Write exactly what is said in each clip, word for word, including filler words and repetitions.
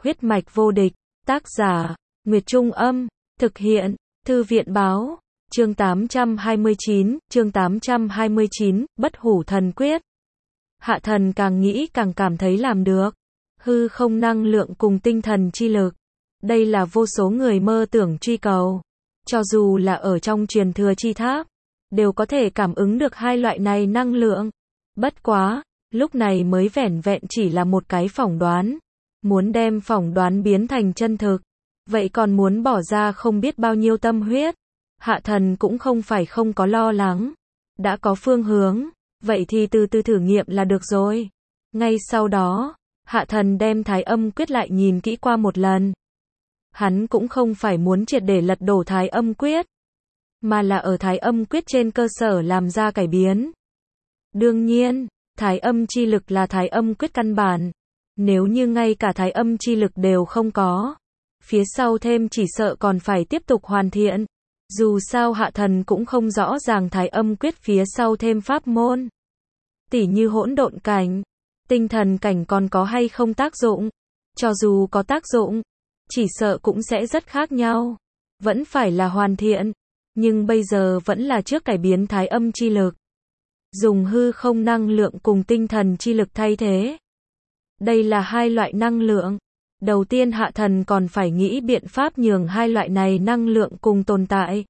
Huyết mạch vô địch, tác giả, Nguyệt Trung Âm, thực hiện, Thư viện Báo, chương tám trăm hai mươi chín, chương tám trăm hai mươi chín, Bất Hủ Thần Quyết. Hạ thần càng nghĩ càng cảm thấy làm được. Hư không năng lượng cùng tinh thần chi lực. Đây là vô số người mơ tưởng truy cầu. Cho dù là ở trong truyền thừa chi tháp, đều có thể cảm ứng được hai loại này năng lượng. Bất quá, lúc này mới vẻn vẹn chỉ là một cái phỏng đoán. Muốn đem phỏng đoán biến thành chân thực, vậy còn muốn bỏ ra không biết bao nhiêu tâm huyết. Hạ thần cũng không phải không có lo lắng. Đã có phương hướng, vậy thì từ từ thử nghiệm là được rồi. Ngay sau đó, hạ thần đem Thái Âm Quyết lại nhìn kỹ qua một lần. Hắn cũng không phải muốn triệt để lật đổ Thái Âm Quyết, mà là ở Thái Âm Quyết trên cơ sở làm ra cải biến. Đương nhiên, Thái Âm chi lực là Thái Âm Quyết căn bản. Nếu như ngay cả Thái Âm chi lực đều không có, phía sau thêm chỉ sợ còn phải tiếp tục hoàn thiện. Dù sao hạ thần cũng không rõ ràng Thái Âm Quyết phía sau thêm pháp môn. Tỉ như hỗn độn cảnh, tinh thần cảnh còn có hay không tác dụng. Cho dù có tác dụng, chỉ sợ cũng sẽ rất khác nhau. Vẫn phải là hoàn thiện, nhưng bây giờ vẫn là trước cải biến Thái Âm chi lực. Dùng hư không năng lượng cùng tinh thần chi lực thay thế. Đây là hai loại năng lượng. Đầu tiên hạ thần còn phải nghĩ biện pháp nhường hai loại này năng lượng cùng tồn tại.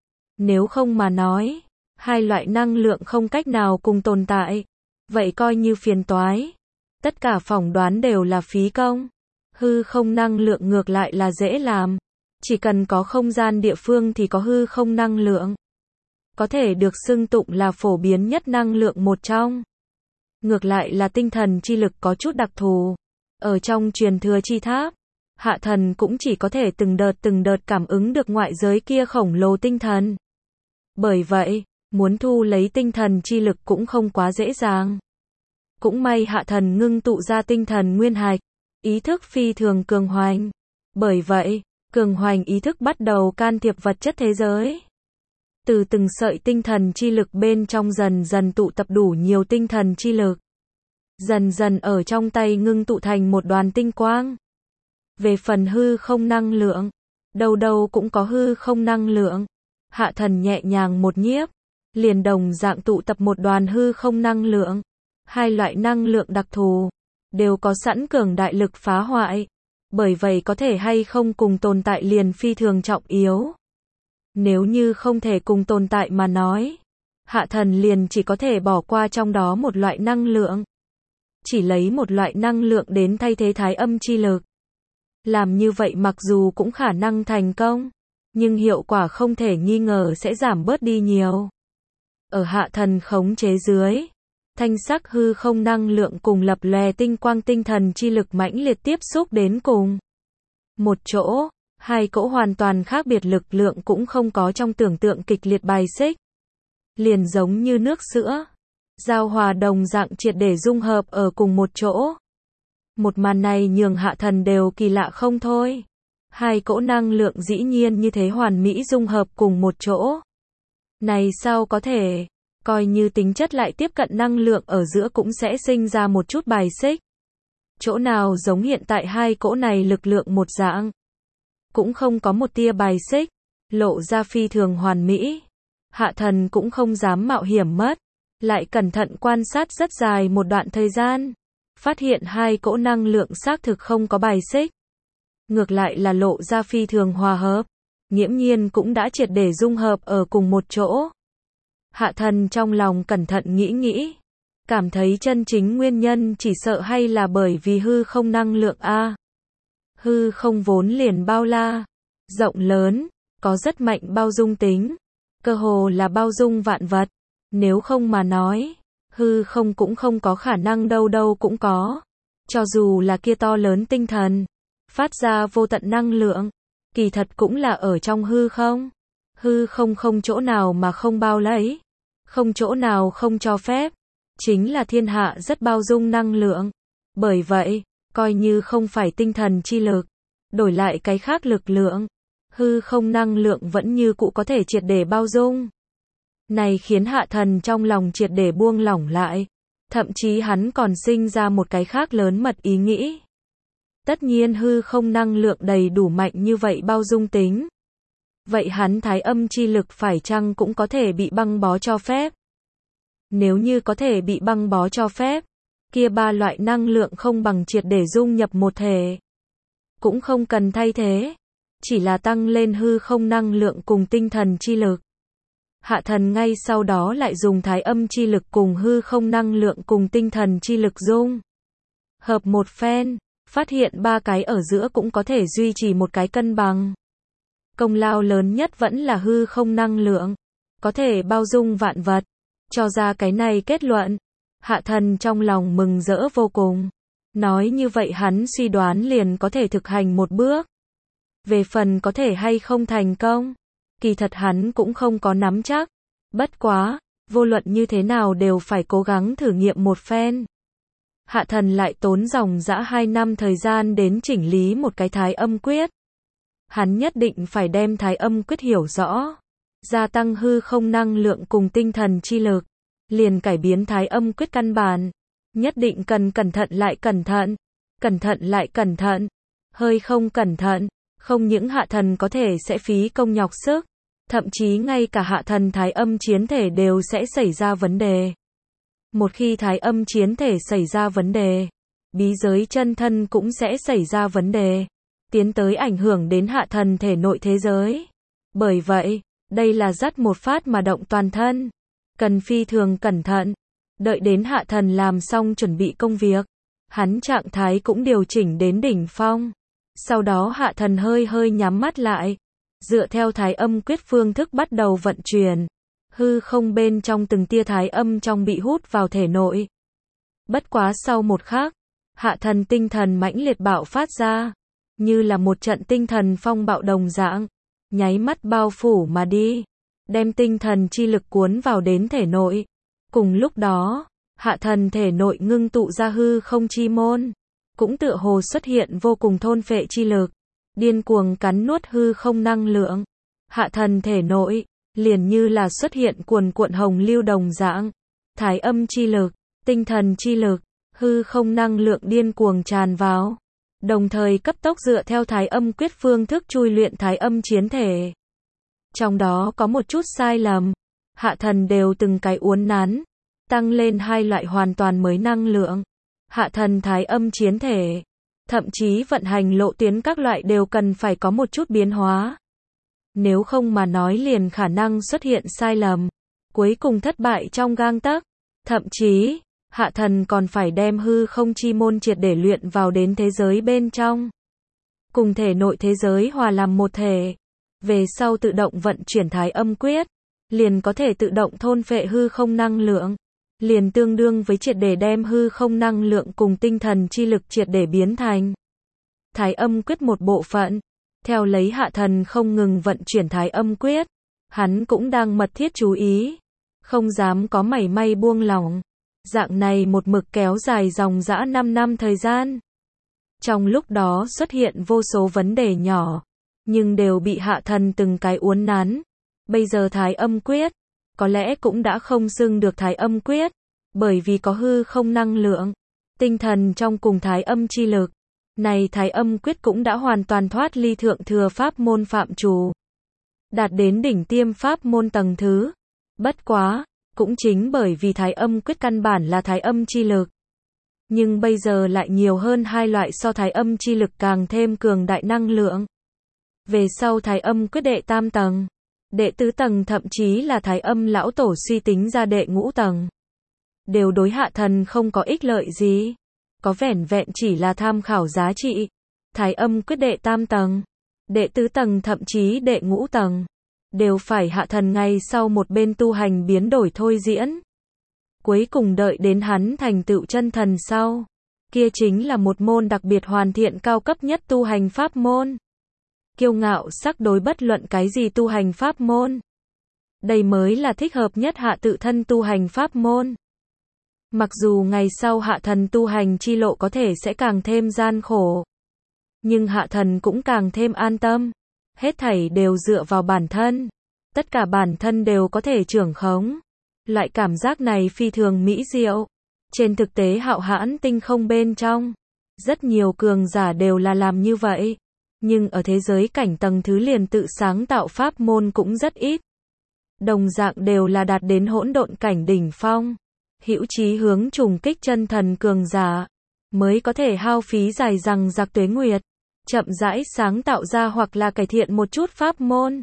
Nếu không mà nói, hai loại năng lượng không cách nào cùng tồn tại, vậy coi như phiền toái. Tất cả phỏng đoán đều là phí công. Hư không năng lượng ngược lại là dễ làm. Chỉ cần có không gian địa phương thì có hư không năng lượng. Có thể được xưng tụng là phổ biến nhất năng lượng một trong. Ngược lại là tinh thần chi lực có chút đặc thù. Ở trong truyền thừa chi tháp, hạ thần cũng chỉ có thể từng đợt từng đợt cảm ứng được ngoại giới kia khổng lồ tinh thần. Bởi vậy, muốn thu lấy tinh thần chi lực cũng không quá dễ dàng. Cũng may hạ thần ngưng tụ ra tinh thần nguyên hạch, ý thức phi thường cường hoành. Bởi vậy, cường hoành ý thức bắt đầu can thiệp vật chất thế giới. Từ từng sợi tinh thần chi lực bên trong dần dần tụ tập đủ nhiều tinh thần chi lực. Dần dần ở trong tay ngưng tụ thành một đoàn tinh quang. Về phần hư không năng lượng, đâu đâu cũng có hư không năng lượng. Hạ thần nhẹ nhàng một nhiếp, liền đồng dạng tụ tập một đoàn hư không năng lượng. Hai loại năng lượng đặc thù, đều có sẵn cường đại lực phá hoại. Bởi vậy có thể hay không cùng tồn tại liền phi thường trọng yếu. Nếu như không thể cùng tồn tại mà nói, hạ thần liền chỉ có thể bỏ qua trong đó một loại năng lượng. Chỉ lấy một loại năng lượng đến thay thế Thái Âm chi lực. Làm như vậy mặc dù cũng khả năng thành công, nhưng hiệu quả không thể nghi ngờ sẽ giảm bớt đi nhiều. Ở hạ thần khống chế dưới, thanh sắc hư không năng lượng cùng lập lòe tinh quang tinh thần chi lực mãnh liệt tiếp xúc đến cùng một chỗ, hai cỗ hoàn toàn khác biệt lực lượng cũng không có trong tưởng tượng kịch liệt bài xích. Liền giống như nước sữa, giao hòa đồng dạng triệt để dung hợp ở cùng một chỗ. Một màn này nhường hạ thần đều kỳ lạ không thôi. Hai cỗ năng lượng dĩ nhiên như thế hoàn mỹ dung hợp cùng một chỗ. Này sao có thể, coi như tính chất lại tiếp cận năng lượng ở giữa cũng sẽ sinh ra một chút bài xích. Chỗ nào giống hiện tại hai cỗ này lực lượng một dạng. Cũng không có một tia bài xích, lộ ra phi thường hoàn mỹ. Hạ thần cũng không dám mạo hiểm mất. Lại cẩn thận quan sát rất dài một đoạn thời gian. Phát hiện hai cỗ năng lượng xác thực không có bài xích. Ngược lại là lộ ra phi thường hòa hợp. Nghiễm nhiên cũng đã triệt để dung hợp ở cùng một chỗ. Hạ thần trong lòng cẩn thận nghĩ nghĩ. Cảm thấy chân chính nguyên nhân chỉ sợ hay là bởi vì hư không năng lượng A. Hư không vốn liền bao la, rộng lớn, có rất mạnh bao dung tính. Cơ hồ là bao dung vạn vật. Nếu không mà nói, hư không cũng không có khả năng đâu đâu cũng có. Cho dù là kia to lớn tinh thần, phát ra vô tận năng lượng, kỳ thật cũng là ở trong hư không. Hư không không chỗ nào mà không bao lấy, không chỗ nào không cho phép. Chính là thiên hạ rất bao dung năng lượng. Bởi vậy, coi như không phải tinh thần chi lực, đổi lại cái khác lực lượng, hư không năng lượng vẫn như cũ có thể triệt để bao dung. Này khiến hạ thần trong lòng triệt để buông lỏng lại. Thậm chí hắn còn sinh ra một cái khác lớn mật ý nghĩ. Tất nhiên hư không năng lượng đầy đủ mạnh như vậy bao dung tính. Vậy hắn thái âm chi lực phải chăng cũng có thể bị băng bó cho phép? Nếu như có thể bị băng bó cho phép, kia ba loại năng lượng không bằng triệt để dung nhập một thể. Cũng không cần thay thế, chỉ là tăng lên hư không năng lượng cùng tinh thần chi lực. Hạ thần ngay sau đó lại dùng thái âm chi lực cùng hư không năng lượng cùng tinh thần chi lực dung hợp một phen, phát hiện ba cái ở giữa cũng có thể duy trì một cái cân bằng. Công lao lớn nhất vẫn là hư không năng lượng, có thể bao dung vạn vật. Cho ra cái này kết luận, hạ thần trong lòng mừng rỡ vô cùng. Nói như vậy hắn suy đoán liền có thể thực hành một bước. Về phần có thể hay không thành công, kỳ thật hắn cũng không có nắm chắc. Bất quá, vô luận như thế nào đều phải cố gắng thử nghiệm một phen. Hạ thần lại tốn dòng dã hai năm thời gian đến chỉnh lý một cái thái âm quyết. Hắn nhất định phải đem thái âm quyết hiểu rõ, gia tăng hư không năng lượng cùng tinh thần chi lực, liền cải biến thái âm quyết căn bản. Nhất định cần cẩn thận lại cẩn thận, cẩn thận lại cẩn thận, hơi không cẩn thận, không những hạ thần có thể sẽ phí công nhọc sức, thậm chí ngay cả hạ thần thái âm chiến thể đều sẽ xảy ra vấn đề. Một khi thái âm chiến thể xảy ra vấn đề, bí giới chân thân cũng sẽ xảy ra vấn đề, tiến tới ảnh hưởng đến hạ thần thể nội thế giới. Bởi vậy, đây là dắt một phát mà động toàn thân, cần phi thường cẩn thận. Đợi đến hạ thần làm xong chuẩn bị công việc, hắn trạng thái cũng điều chỉnh đến đỉnh phong. Sau đó hạ thần hơi hơi nhắm mắt lại, dựa theo thái âm quyết phương thức bắt đầu vận chuyển. Hư không bên trong từng tia thái âm trong bị hút vào thể nội. Bất quá sau một khắc, hạ thần tinh thần mãnh liệt bạo phát ra, như là một trận tinh thần phong bạo đồng dạng, nháy mắt bao phủ mà đi, đem tinh thần chi lực cuốn vào đến thể nội. Cùng lúc đó, hạ thần thể nội ngưng tụ ra hư không chi môn, cũng tựa hồ xuất hiện vô cùng thôn phệ chi lực, điên cuồng cắn nuốt hư không năng lượng. Hạ thần thể nội, liền như là xuất hiện cuồn cuộn hồng lưu đồng dạng, thái âm chi lực, tinh thần chi lực, hư không năng lượng điên cuồng tràn vào, đồng thời cấp tốc dựa theo thái âm quyết phương thức chui luyện thái âm chiến thể. Trong đó có một chút sai lầm, hạ thần đều từng cái uốn nắn, tăng lên hai loại hoàn toàn mới năng lượng. Hạ thần thái âm chiến thể, thậm chí vận hành lộ tuyến các loại đều cần phải có một chút biến hóa. Nếu không mà nói liền khả năng xuất hiện sai lầm, cuối cùng thất bại trong gang tấc. Thậm chí, hạ thần còn phải đem hư không chi môn triệt để luyện vào đến thế giới bên trong. Cùng thể nội thế giới hòa làm một thể. Về sau tự động vận chuyển thái âm quyết, liền có thể tự động thôn phệ hư không năng lượng. Liền tương đương với triệt để đem hư không năng lượng cùng tinh thần chi lực triệt để biến thành thái âm quyết một bộ phận. Theo lấy hạ thần không ngừng vận chuyển thái âm quyết, hắn cũng đang mật thiết chú ý, không dám có mảy may buông lỏng. Dạng này một mực kéo dài dòng dã năm năm thời gian. Trong lúc đó xuất hiện vô số vấn đề nhỏ, nhưng đều bị hạ thần từng cái uốn nắn. Bây giờ thái âm quyết, có lẽ cũng đã không xưng được thái âm quyết, bởi vì có hư không năng lượng, tinh thần trong cùng thái âm chi lực. Này thái âm quyết cũng đã hoàn toàn thoát ly thượng thừa pháp môn phạm trù, đạt đến đỉnh tiêm pháp môn tầng thứ. Bất quá, cũng chính bởi vì thái âm quyết căn bản là thái âm chi lực, nhưng bây giờ lại nhiều hơn hai loại so thái âm chi lực càng thêm cường đại năng lượng. Về sau thái âm quyết đệ tam tầng, đệ tứ tầng thậm chí là thái âm lão tổ suy tính ra đệ ngũ tầng, đều đối hạ thần không có ích lợi gì, có vẻn vẹn chỉ là tham khảo giá trị. Thái âm quyết đệ tam tầng, đệ tứ tầng thậm chí đệ ngũ tầng, đều phải hạ thần ngay sau một bên tu hành biến đổi thôi diễn. Cuối cùng đợi đến hắn thành tựu chân thần sau, kia chính là một môn đặc biệt hoàn thiện cao cấp nhất tu hành pháp môn. Kiêu ngạo sắc đối bất luận cái gì tu hành pháp môn. Đây mới là thích hợp nhất hạ tự thân tu hành pháp môn. Mặc dù ngày sau hạ thần tu hành chi lộ có thể sẽ càng thêm gian khổ, nhưng hạ thần cũng càng thêm an tâm. Hết thảy đều dựa vào bản thân, tất cả bản thân đều có thể trưởng khống. Loại cảm giác này phi thường mỹ diệu. Trên thực tế hạo hãn tinh không bên trong, Rất nhiều cường giả đều là làm như vậy. Nhưng ở thế giới cảnh tầng thứ liền tự sáng tạo pháp môn cũng rất ít. Đồng dạng đều là đạt đến hỗn độn cảnh đỉnh phong. Hữu chí hướng trùng kích chân thần cường giả. Mới có thể hao phí dài dằng dặc tuế nguyệt. Chậm rãi sáng tạo ra hoặc là cải thiện một chút pháp môn.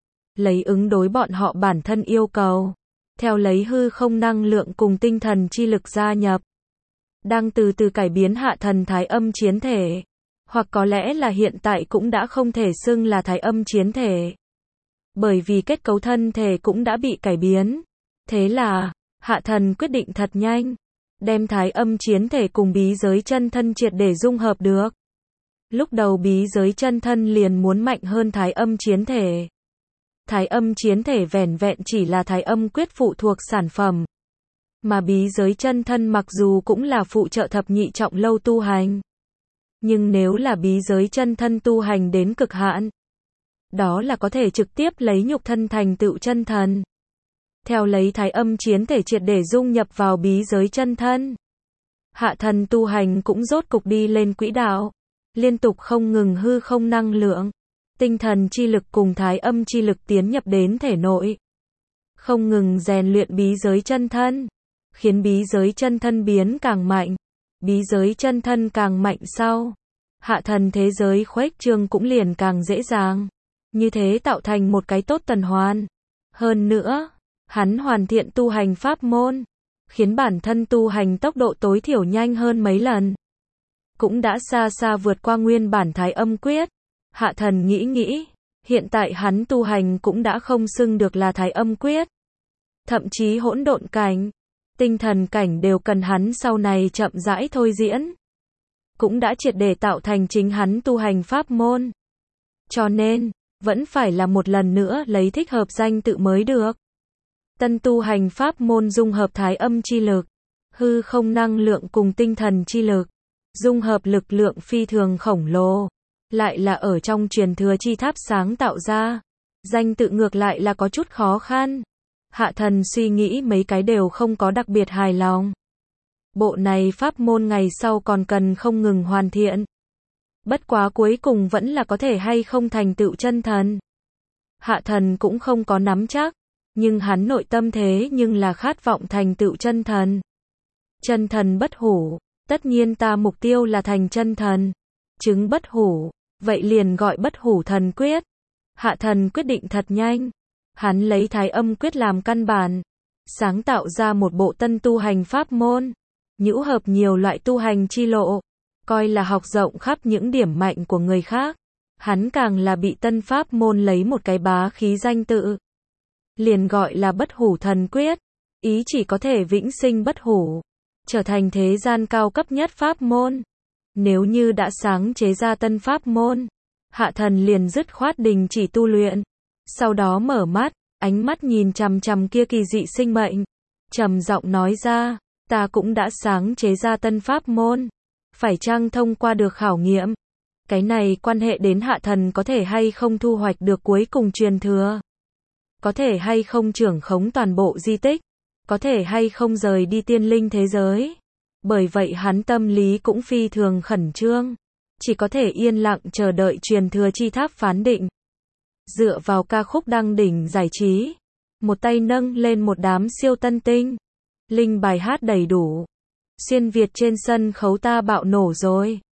Lấy ứng đối bọn họ bản thân yêu cầu. Theo lấy hư không năng lượng cùng tinh thần chi lực gia nhập. Đang từ từ cải biến hạ thần thái âm chiến thể. Hoặc có lẽ là hiện tại cũng đã không thể xưng là thái âm chiến thể. Bởi vì kết cấu thân thể cũng đã bị cải biến. Thế là, hạ thần quyết định thật nhanh. Đem thái âm chiến thể cùng bí giới chân thân triệt để dung hợp được. Lúc đầu bí giới chân thân liền muốn mạnh hơn thái âm chiến thể. Thái âm chiến thể vẻn vẹn chỉ là thái âm quyết phụ thuộc sản phẩm. Mà bí giới chân thân mặc dù cũng là phụ trợ thập nhị trọng lâu tu hành. Nhưng nếu là bí giới chân thân tu hành đến cực hạn, đó là có thể trực tiếp lấy nhục thân thành tựu chân thần. Theo lấy thái âm chiến thể triệt để dung nhập vào bí giới chân thân. Hạ thần tu hành cũng rốt cục đi lên quỹ đạo. Liên tục không ngừng hư không năng lượng. Tinh thần chi lực cùng thái âm chi lực tiến nhập đến thể nội. Không ngừng rèn luyện bí giới chân thân. Khiến bí giới chân thân biến càng mạnh. Bí giới chân thân càng mạnh sau. Hạ thần thế giới khuếch trương cũng liền càng dễ dàng. Như thế tạo thành một cái tốt tuần hoàn. Hơn nữa, hắn hoàn thiện tu hành pháp môn. Khiến bản thân tu hành tốc độ tối thiểu nhanh hơn mấy lần. Cũng đã xa xa vượt qua nguyên bản thái âm quyết. Hạ thần nghĩ nghĩ, hiện tại hắn tu hành cũng đã không xưng được là thái âm quyết. Thậm chí hỗn độn cảnh, tinh thần cảnh đều cần hắn sau này chậm rãi thôi diễn. Cũng đã triệt để tạo thành chính hắn tu hành pháp môn. Cho nên, vẫn phải là một lần nữa lấy thích hợp danh tự mới được. Tân tu hành pháp môn dung hợp thái âm chi lực, hư không năng lượng cùng tinh thần chi lực. Dung hợp lực lượng phi thường khổng lồ. Lại là ở trong truyền thừa chi tháp sáng tạo ra. Danh tự ngược lại là có chút khó khăn. Hạ thần suy nghĩ mấy cái đều không có đặc biệt hài lòng. Bộ này pháp môn ngày sau còn cần không ngừng hoàn thiện. Bất quá cuối cùng vẫn là có thể hay không thành tựu chân thần. Hạ thần cũng không có nắm chắc. Nhưng hắn nội tâm thế nhưng là khát vọng thành tựu chân thần. Chân thần bất hủ. Tất nhiên ta mục tiêu là thành chân thần. Chứng bất hủ. Vậy liền gọi bất hủ thần quyết. Hạ thần quyết định thật nhanh. Hắn lấy thái âm quyết làm căn bản. Sáng tạo ra một bộ tân tu hành pháp môn. Nhũ hợp nhiều loại tu hành chi lộ. Coi là học rộng khắp những điểm mạnh của người khác. Hắn càng là bị tân pháp môn lấy một cái bá khí danh tự. Liền gọi là bất hủ thần quyết. Ý chỉ có thể vĩnh sinh bất hủ. Trở thành thế gian cao cấp nhất pháp môn. Nếu như đã sáng chế ra tân pháp môn, hạ thần liền dứt khoát đình chỉ tu luyện. Sau đó mở mắt, ánh mắt nhìn chằm chằm kia kỳ dị sinh mệnh. Trầm giọng nói ra, ta cũng đã sáng chế ra tân pháp môn. Phải chăng thông qua được khảo nghiệm? Cái này quan hệ đến hạ thần có thể hay không thu hoạch được cuối cùng truyền thừa. Có thể hay không trưởng khống toàn bộ di tích. Có thể hay không rời đi tiên linh thế giới. Bởi vậy hắn tâm lý cũng phi thường khẩn trương. Chỉ có thể yên lặng chờ đợi truyền thừa chi tháp phán định. Dựa vào ca khúc đăng đỉnh giải trí. Một tay nâng lên một đám siêu tân tinh. Linh bài hát đầy đủ. Xuyên Việt trên sân khấu ta bạo nổ rồi.